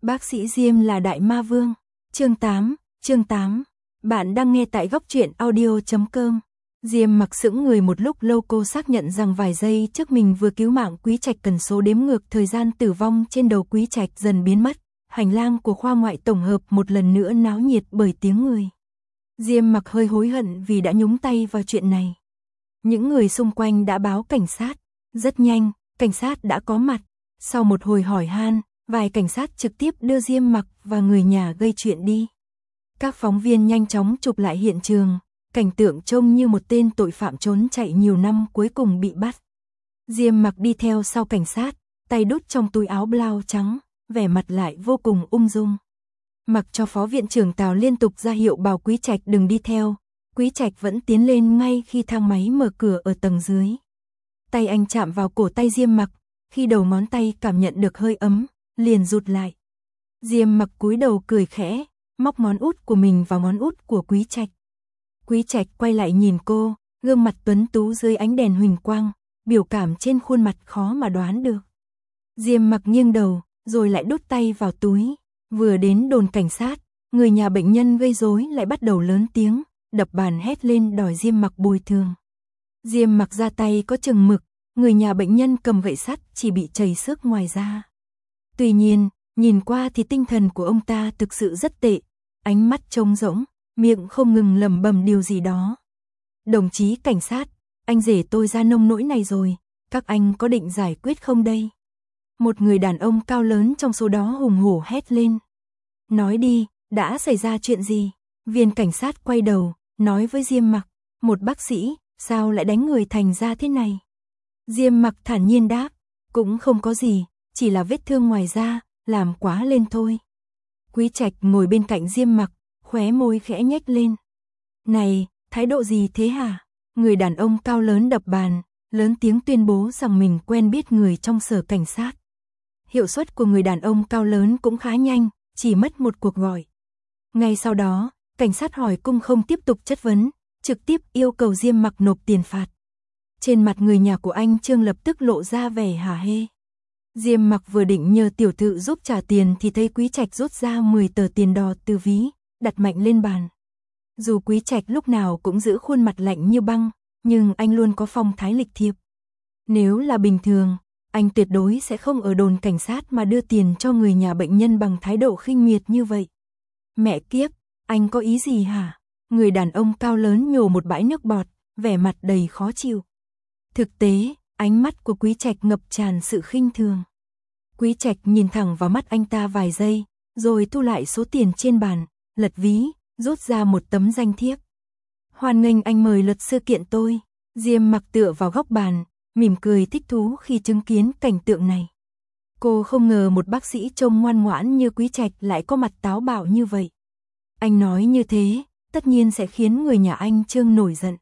Bác sĩ Diêm là đại ma vương. Chương 8. Bạn đang nghe tại góc truyện audio.com. Diêm mặc sững người một lúc lâu, cô xác nhận rằng vài giây trước mình vừa cứu mạng Quý Trạch. Cần số đếm ngược thời gian tử vong trên đầu Quý Trạch dần biến mất. Hành lang của khoa ngoại tổng hợp một lần nữa náo nhiệt bởi tiếng người. Diêm mặc hơi hối hận vì đã nhúng tay vào chuyện này. Những người xung quanh đã báo cảnh sát. Rất nhanh, cảnh sát đã có mặt. Sau một hồi hỏi han, vài cảnh sát trực tiếp đưa Diêm mặc và người nhà gây chuyện đi. Các phóng viên nhanh chóng chụp lại hiện trường, cảnh tượng trông như một tên tội phạm trốn chạy nhiều năm cuối cùng bị bắt. Diêm mặc đi theo sau cảnh sát, tay đút trong túi áo blau trắng, vẻ mặt lại vô cùng ung dung. Mặc cho phó viện trưởng Tào liên tục ra hiệu bảo Quý Trạch đừng đi theo, Quý Trạch vẫn tiến lên ngay khi thang máy mở cửa ở tầng dưới. Tay anh chạm vào cổ tay Diêm mặc, khi đầu ngón tay cảm nhận được hơi ấm, liền rụt lại. Diêm mặc cúi đầu cười khẽ, móc ngón út của mình vào ngón út của Quý Trạch. Quý Trạch quay lại nhìn cô, gương mặt tuấn tú dưới ánh đèn huỳnh quang, biểu cảm trên khuôn mặt khó mà đoán được. Diêm mặc nghiêng đầu, rồi lại đút tay vào túi. Vừa đến đồn cảnh sát, người nhà bệnh nhân gây rối lại bắt đầu lớn tiếng, đập bàn hét lên đòi Diêm mặc bồi thường. Diêm mặc ra tay có chừng mực, người nhà bệnh nhân cầm gậy sắt chỉ bị chảy xước ngoài da. Tuy nhiên, nhìn qua thì tinh thần của ông ta thực sự rất tệ, ánh mắt trống rỗng, miệng không ngừng lẩm bẩm điều gì đó. Đồng chí cảnh sát, anh rể tôi ra nông nỗi này rồi, các anh có định giải quyết không đây? Một người đàn ông cao lớn trong số đó hùng hổ hét lên. Nói đi, đã xảy ra chuyện gì? Viên cảnh sát quay đầu, nói với Diêm mặc, một bác sĩ, sao lại đánh người thành ra thế này? Diêm mặc thản nhiên đáp, cũng không có gì, chỉ là vết thương ngoài da, làm quá lên thôi. Quý Trạch ngồi bên cạnh Diêm mặc, khóe môi khẽ nhếch lên. Này, thái độ gì thế hả? Người đàn ông cao lớn đập bàn, lớn tiếng tuyên bố rằng mình quen biết người trong sở cảnh sát. Hiệu suất của người đàn ông cao lớn cũng khá nhanh, chỉ mất một cuộc gọi. Ngay sau đó, cảnh sát hỏi cung không tiếp tục chất vấn, trực tiếp yêu cầu Diêm mặc nộp tiền phạt. Trên mặt người nhà của anh Trương lập tức lộ ra vẻ hả hê. Diêm mặc vừa định nhờ tiểu thự giúp trả tiền thì thấy Quý Trạch rút ra 10 tờ tiền đỏ từ ví, đặt mạnh lên bàn. Dù Quý Trạch lúc nào cũng giữ khuôn mặt lạnh như băng, nhưng anh luôn có phong thái lịch thiệp. Nếu là bình thường, anh tuyệt đối sẽ không ở đồn cảnh sát mà đưa tiền cho người nhà bệnh nhân bằng thái độ khinh miệt như vậy. Mẹ kiếp, anh có ý gì hả? Người đàn ông cao lớn nhổ một bãi nước bọt, vẻ mặt đầy khó chịu. Thực tế, ánh mắt của Quý Trạch ngập tràn sự khinh thường. Quý Trạch nhìn thẳng vào mắt anh ta vài giây, rồi thu lại số tiền trên bàn, lật ví, rút ra một tấm danh thiếp. Hoan nghênh anh mời luật sư kiện tôi. Diêm mặc tựa vào góc bàn, mỉm cười thích thú khi chứng kiến cảnh tượng này. Cô không ngờ một bác sĩ trông ngoan ngoãn như Quý Trạch lại có mặt táo bạo như vậy. Anh nói như thế, tất nhiên sẽ khiến người nhà anh Trương nổi giận.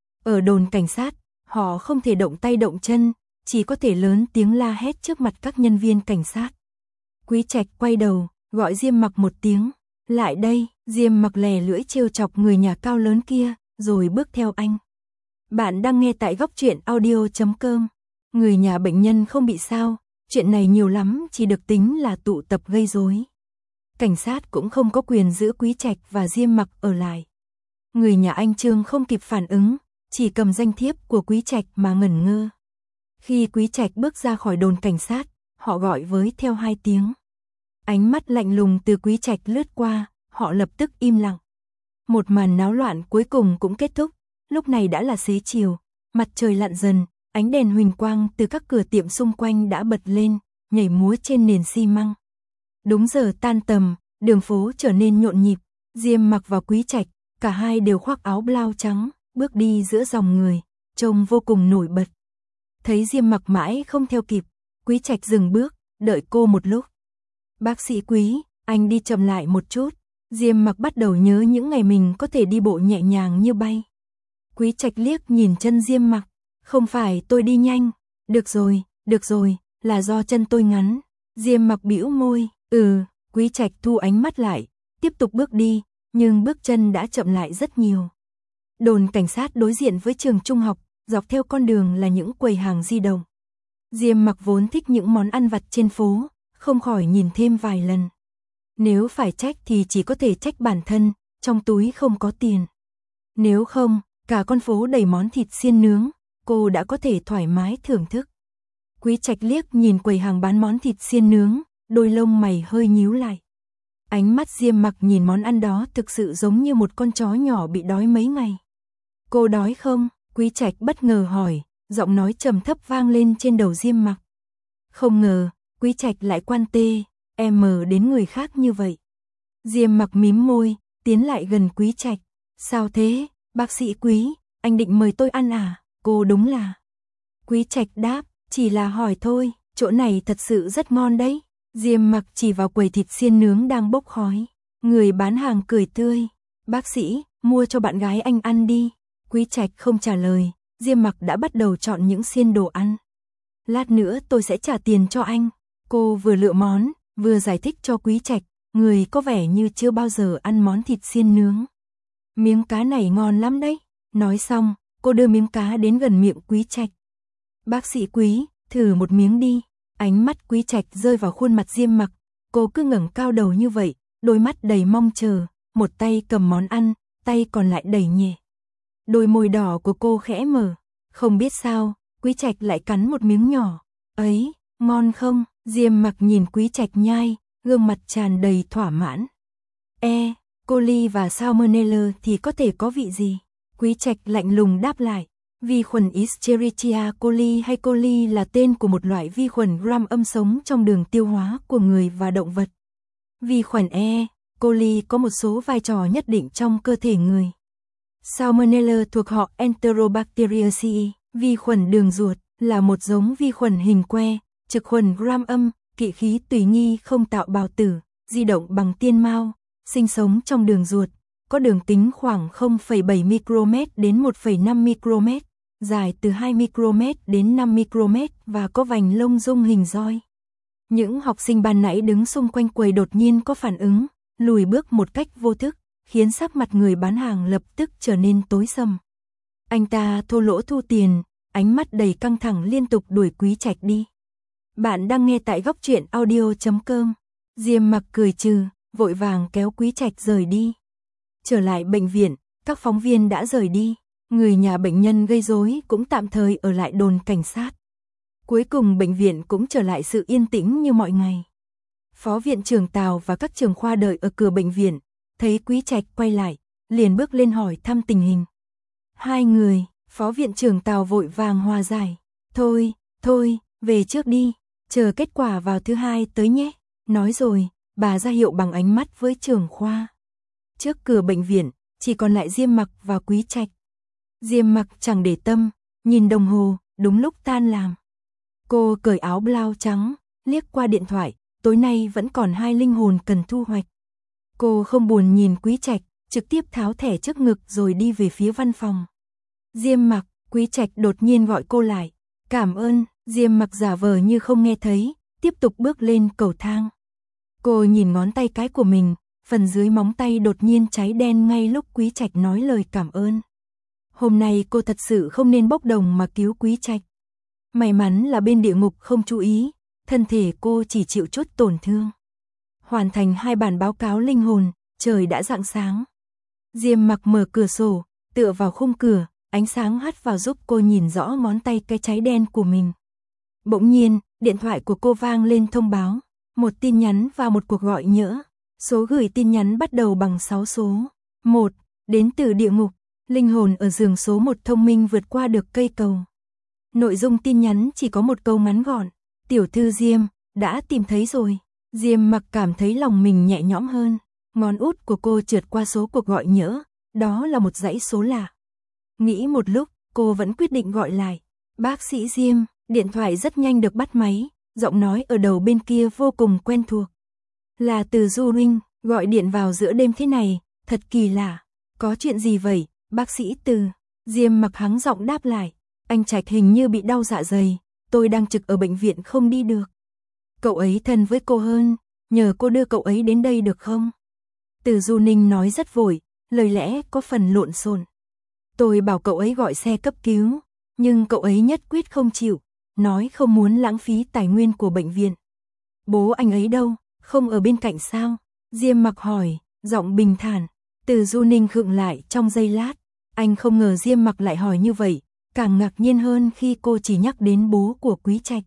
Ở đồn cảnh sát, họ không thể động tay động chân, chỉ có thể lớn tiếng la hét trước mặt các nhân viên cảnh sát. Quý Trạch quay đầu, gọi Diêm mặc một tiếng. Lại đây, Diêm mặc lè lưỡi trêu chọc người nhà cao lớn kia, rồi bước theo anh. Bạn đang nghe tại góc truyện audio.com. Người nhà bệnh nhân không bị sao, chuyện này nhiều lắm chỉ được tính là tụ tập gây rối. Cảnh sát cũng không có quyền giữ Quý Trạch và Diêm mặc ở lại. Người nhà anh Trương không kịp phản ứng, chỉ cầm danh thiếp của Quý Trạch mà ngẩn ngơ. Khi Quý Trạch bước ra khỏi đồn cảnh sát, họ gọi với theo 2 tiếng. Ánh mắt lạnh lùng từ Quý Trạch lướt qua, họ lập tức im lặng. Một màn náo loạn cuối cùng cũng kết thúc, lúc này đã là xế chiều, mặt trời lặn dần, ánh đèn huỳnh quang từ các cửa tiệm xung quanh đã bật lên, nhảy múa trên nền xi măng. Đúng giờ tan tầm, đường phố trở nên nhộn nhịp, Diêm mặc và Quý Trạch, cả hai đều khoác áo blau trắng, bước đi giữa dòng người, trông vô cùng nổi bật. Thấy Diêm mặc mãi không theo kịp, Quý Trạch dừng bước, đợi cô một lúc. Bác sĩ Quý, anh đi chậm lại một chút. Diêm mặc bắt đầu nhớ những ngày mình có thể đi bộ nhẹ nhàng như bay. Quý Trạch liếc nhìn chân Diêm mặc, không phải tôi đi nhanh, được rồi, là do chân tôi ngắn. Diêm mặc bĩu môi, Quý Trạch thu ánh mắt lại, tiếp tục bước đi, nhưng bước chân đã chậm lại rất nhiều. Đồn cảnh sát đối diện với trường trung học, dọc theo con đường là những quầy hàng di động. Diêm mặc vốn thích những món ăn vặt trên phố, không khỏi nhìn thêm vài lần. Nếu phải trách thì chỉ có thể trách bản thân, trong túi không có tiền. Nếu không, cả con phố đầy món thịt xiên nướng, cô đã có thể thoải mái thưởng thức. Quý Trạch liếc nhìn quầy hàng bán món thịt xiên nướng, đôi lông mày hơi nhíu lại. Ánh mắt Diêm Mặc nhìn món ăn đó thực sự giống như một con chó nhỏ bị đói mấy ngày. Cô đói không? Quý Trạch bất ngờ hỏi, giọng nói trầm thấp vang lên trên đầu Diêm Mặc. Không ngờ, Quý Trạch lại quan tê, đến người khác như vậy. Diêm Mặc mím môi, tiến lại gần Quý Trạch. Sao thế, bác sĩ Quý, anh định mời tôi ăn à? Cô đúng là. Quý Trạch đáp, chỉ là hỏi thôi, chỗ này thật sự rất ngon đấy. Diêm Mặc chỉ vào quầy thịt xiên nướng đang bốc khói. Người bán hàng cười tươi. Bác sĩ, mua cho bạn gái anh ăn đi. Quý Trạch không trả lời, Diêm Mặc đã bắt đầu chọn những xiên đồ ăn. Lát nữa tôi sẽ trả tiền cho anh. Cô vừa lựa món, vừa giải thích cho Quý Trạch, người có vẻ như chưa bao giờ ăn món thịt xiên nướng. Miếng cá này ngon lắm đấy. Nói xong, cô đưa miếng cá đến gần miệng Quý Trạch. Bác sĩ Quý, thử một miếng đi. Ánh mắt Quý Trạch rơi vào khuôn mặt Diêm Mặc, cô cứ ngẩng cao đầu như vậy, đôi mắt đầy mong chờ, một tay cầm món ăn, tay còn lại đẩy nhẹ. Đôi môi đỏ của cô khẽ mở, không biết sao, Quý Trạch lại cắn một miếng nhỏ. Ấy, ngon không? Diêm Mặc nhìn Quý Trạch nhai, gương mặt tràn đầy thỏa mãn. Coli và Salmonella thì có thể có vị gì? Quý Trạch lạnh lùng đáp lại. Vi khuẩn Escherichia coli hay coli là tên của một loại vi khuẩn gram âm sống trong đường tiêu hóa của người và động vật. Vi khuẩn coli có một số vai trò nhất định trong cơ thể người. Salmonella thuộc họ Enterobacteriaceae, vi khuẩn đường ruột, là một giống vi khuẩn hình que, trực khuẩn gram âm, kỵ khí tùy nghi không tạo bào tử, di động bằng tiên mao, sinh sống trong đường ruột, có đường kính khoảng 0,7 micromet đến 1,5 micromet, dài từ 2 micromet đến 5 micromet và có vành lông dung hình roi. Những học sinh ban nãy đứng xung quanh quầy đột nhiên có phản ứng, lùi bước một cách vô thức, khiến sắc mặt người bán hàng lập tức trở nên tối sầm. Anh ta thô lỗ thu tiền, ánh mắt đầy căng thẳng liên tục đuổi Quý Trạch đi. Bạn đang nghe tại góc truyện audio.com. Diêm Mặc cười trừ, vội vàng kéo Quý Trạch rời đi. Trở lại bệnh viện, các phóng viên đã rời đi, người nhà bệnh nhân gây rối cũng tạm thời ở lại đồn cảnh sát. Cuối cùng bệnh viện cũng trở lại sự yên tĩnh như mọi ngày. Phó viện trưởng Tào và các trưởng khoa đợi ở cửa bệnh viện, thấy Quý Trạch quay lại, liền bước lên hỏi thăm tình hình. Hai người, phó viện trưởng Tào vội vàng hòa giải. Thôi, về trước đi, chờ kết quả vào thứ hai tới nhé. Nói rồi, bà ra hiệu bằng ánh mắt với trưởng khoa. Trước cửa bệnh viện, chỉ còn lại Diêm Mặc và Quý Trạch. Diêm Mặc chẳng để tâm, nhìn đồng hồ, đúng lúc tan làm. Cô cởi áo blau trắng, liếc qua điện thoại, tối nay vẫn còn 2 linh hồn cần thu hoạch. Cô không buồn nhìn Quý Trạch, trực tiếp tháo thẻ trước ngực rồi đi về phía văn phòng. Diêm Mặc, Quý Trạch đột nhiên gọi cô lại. Cảm ơn, Diêm Mặc giả vờ như không nghe thấy, tiếp tục bước lên cầu thang. Cô nhìn ngón tay cái của mình, phần dưới móng tay đột nhiên cháy đen ngay lúc Quý Trạch nói lời cảm ơn. Hôm nay cô thật sự không nên bốc đồng mà cứu Quý Trạch. May mắn là bên địa ngục không chú ý, thân thể cô chỉ chịu chút tổn thương. Hoàn thành 2 bản báo cáo linh hồn, trời đã rạng sáng. Diêm Mặc mở cửa sổ, tựa vào khung cửa, ánh sáng hắt vào giúp cô nhìn rõ ngón tay cái cháy đen của mình. Bỗng nhiên, điện thoại của cô vang lên thông báo, một tin nhắn và một cuộc gọi nhỡ. Số gửi tin nhắn bắt đầu bằng 6 số. 1. Đến từ địa ngục, linh hồn ở giường số 1 thông minh vượt qua được cây cầu. Nội dung tin nhắn chỉ có một câu ngắn gọn. Tiểu thư Diêm, đã tìm thấy rồi. Diêm Mặc cảm thấy lòng mình nhẹ nhõm hơn. Ngón út của cô trượt qua số cuộc gọi nhỡ, đó là một dãy số lạ. Nghĩ một lúc, cô vẫn quyết định gọi lại. Bác sĩ Diêm, điện thoại rất nhanh được bắt máy, giọng nói ở đầu bên kia vô cùng quen thuộc. Là từ Du Huynh, gọi điện vào giữa đêm thế này, thật kỳ lạ. Có chuyện gì vậy, bác sĩ Từ? Diêm Mặc hắng giọng đáp lại. Anh Trạch hình như bị đau dạ dày, tôi đang trực ở bệnh viện không đi được. Cậu ấy thân với cô hơn, nhờ cô đưa cậu ấy đến đây được không? Từ Du Ninh nói rất vội, lời lẽ có phần lộn xộn. Tôi bảo cậu ấy gọi xe cấp cứu, nhưng cậu ấy nhất quyết không chịu, nói không muốn lãng phí tài nguyên của bệnh viện. Bố anh ấy đâu, không ở bên cạnh sao? Diêm Mặc hỏi, giọng bình thản. Từ Du Ninh khựng lại trong giây lát. Anh không ngờ Diêm Mặc lại hỏi như vậy, càng ngạc nhiên hơn khi cô chỉ nhắc đến bố của Quý Trạch.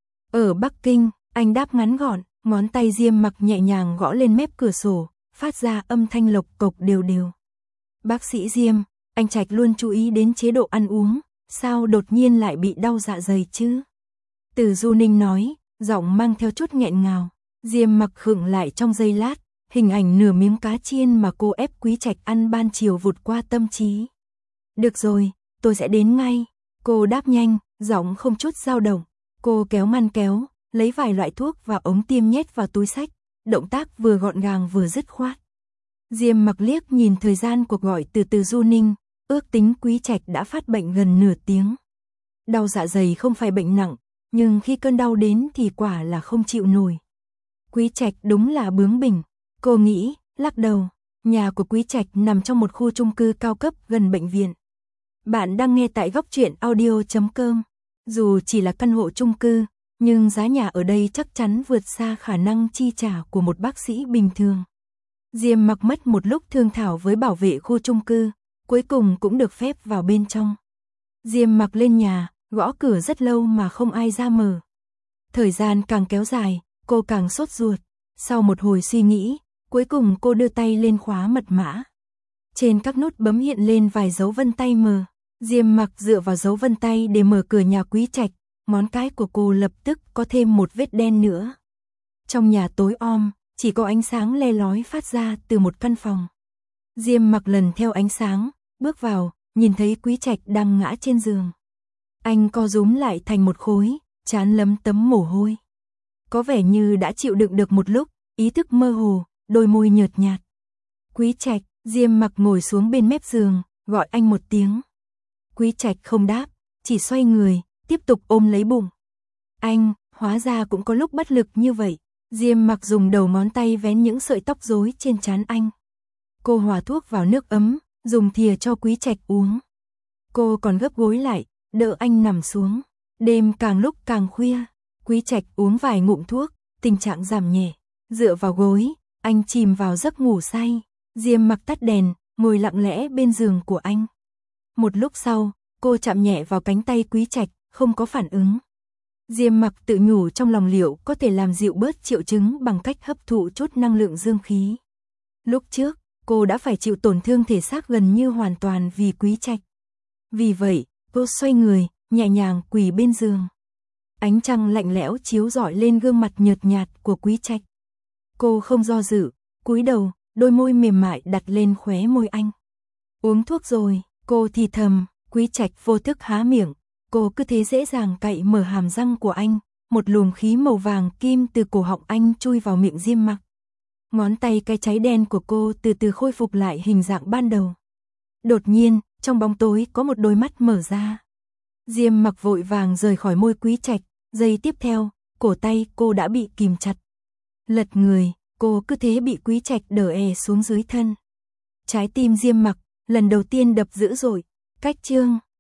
Ở Bắc Kinh, anh đáp ngắn gọn, ngón tay Diêm Mặc nhẹ nhàng gõ lên mép cửa sổ, phát ra âm thanh lộc cộc đều đều. Bác sĩ Diêm, anh Trạch luôn chú ý đến chế độ ăn uống, sao đột nhiên lại bị đau dạ dày chứ? Từ Du Ninh nói, giọng mang theo chút nghẹn ngào. Diêm Mặc khựng lại trong giây lát, hình ảnh nửa miếng cá chiên mà cô ép Quý Trạch ăn ban chiều vụt qua tâm trí. Được rồi, tôi sẽ đến ngay. Cô đáp nhanh, giọng không chút dao động. Cô kéo ngăn kéo, lấy vài loại thuốc và ống tiêm nhét vào túi xách, động tác vừa gọn gàng vừa dứt khoát. Diêm Mặc liếc nhìn thời gian cuộc gọi từ Du Ninh, ước tính Quý Trạch đã phát bệnh gần nửa tiếng. Đau dạ dày không phải bệnh nặng, nhưng khi cơn đau đến thì quả là không chịu nổi. Quý Trạch đúng là bướng bỉnh, cô nghĩ, lắc đầu. Nhà của Quý Trạch nằm trong một khu chung cư cao cấp gần bệnh viện. Bạn đang nghe tại Góc Truyện Audio.com. Dù chỉ là căn hộ chung cư, nhưng giá nhà ở đây chắc chắn vượt xa khả năng chi trả của một bác sĩ bình thường. Diêm Mặc mất một lúc thương thảo với bảo vệ khu chung cư, cuối cùng cũng được phép vào bên trong. Diêm Mặc lên nhà, gõ cửa rất lâu mà không ai ra mở. Thời gian càng kéo dài, cô càng sốt ruột. Sau một hồi suy nghĩ, cuối cùng cô đưa tay lên khóa mật mã. Trên các nút bấm hiện lên vài dấu vân tay mờ. Diêm Mặc dựa vào dấu vân tay để mở cửa nhà Quý Trạch, ngón cái của cô lập tức có thêm một vết đen nữa. Trong nhà tối om, chỉ có ánh sáng le lói phát ra từ một căn phòng. Diêm Mặc lần theo ánh sáng, bước vào, nhìn thấy Quý Trạch đang ngã trên giường. Anh co rúm lại thành một khối, trán lấm tấm mồ hôi. Có vẻ như đã chịu đựng được một lúc, ý thức mơ hồ, đôi môi nhợt nhạt. Quý Trạch, Diêm Mặc ngồi xuống bên mép giường, gọi anh một tiếng. Quý Trạch không đáp, chỉ xoay người, tiếp tục ôm lấy bụng. Anh, hóa ra cũng có lúc bất lực như vậy. Diêm Mặc dùng đầu ngón tay vén những sợi tóc rối trên trán anh. Cô hòa thuốc vào nước ấm, dùng thìa cho Quý Trạch uống. Cô còn gấp gối lại, đỡ anh nằm xuống. Đêm càng lúc càng khuya, Quý Trạch uống vài ngụm thuốc, tình trạng giảm nhẹ. Dựa vào gối, anh chìm vào giấc ngủ say. Diêm Mặc tắt đèn, ngồi lặng lẽ bên giường của anh. Một lúc sau, cô chạm nhẹ vào cánh tay Quý Trạch, không có phản ứng. Diêm Mặc tự nhủ trong lòng liệu có thể làm dịu bớt triệu chứng bằng cách hấp thụ chút năng lượng dương khí. Lúc trước, cô đã phải chịu tổn thương thể xác gần như hoàn toàn vì Quý Trạch. Vì vậy, cô xoay người, nhẹ nhàng quỳ bên giường. Ánh trăng lạnh lẽo chiếu rọi lên gương mặt nhợt nhạt của Quý Trạch. Cô không do dự, cúi đầu, đôi môi mềm mại đặt lên khóe môi anh. Uống thuốc rồi, cô thì thầm. Quý Trạch vô thức há miệng, cô cứ thế dễ dàng cạy mở hàm răng của anh, một luồng khí màu vàng kim từ cổ họng anh chui vào miệng Diêm Mặc. Ngón tay cái cháy đen của cô từ từ khôi phục lại hình dạng ban đầu. Đột nhiên, trong bóng tối có một đôi mắt mở ra. Diêm Mặc vội vàng rời khỏi môi Quý Trạch, giây tiếp theo, cổ tay cô đã bị kìm chặt. Lật người, cô cứ thế bị Quý Trạch đè è xuống dưới thân. Trái tim Diêm Mặc lần đầu tiên đập dữ dội. Cách chương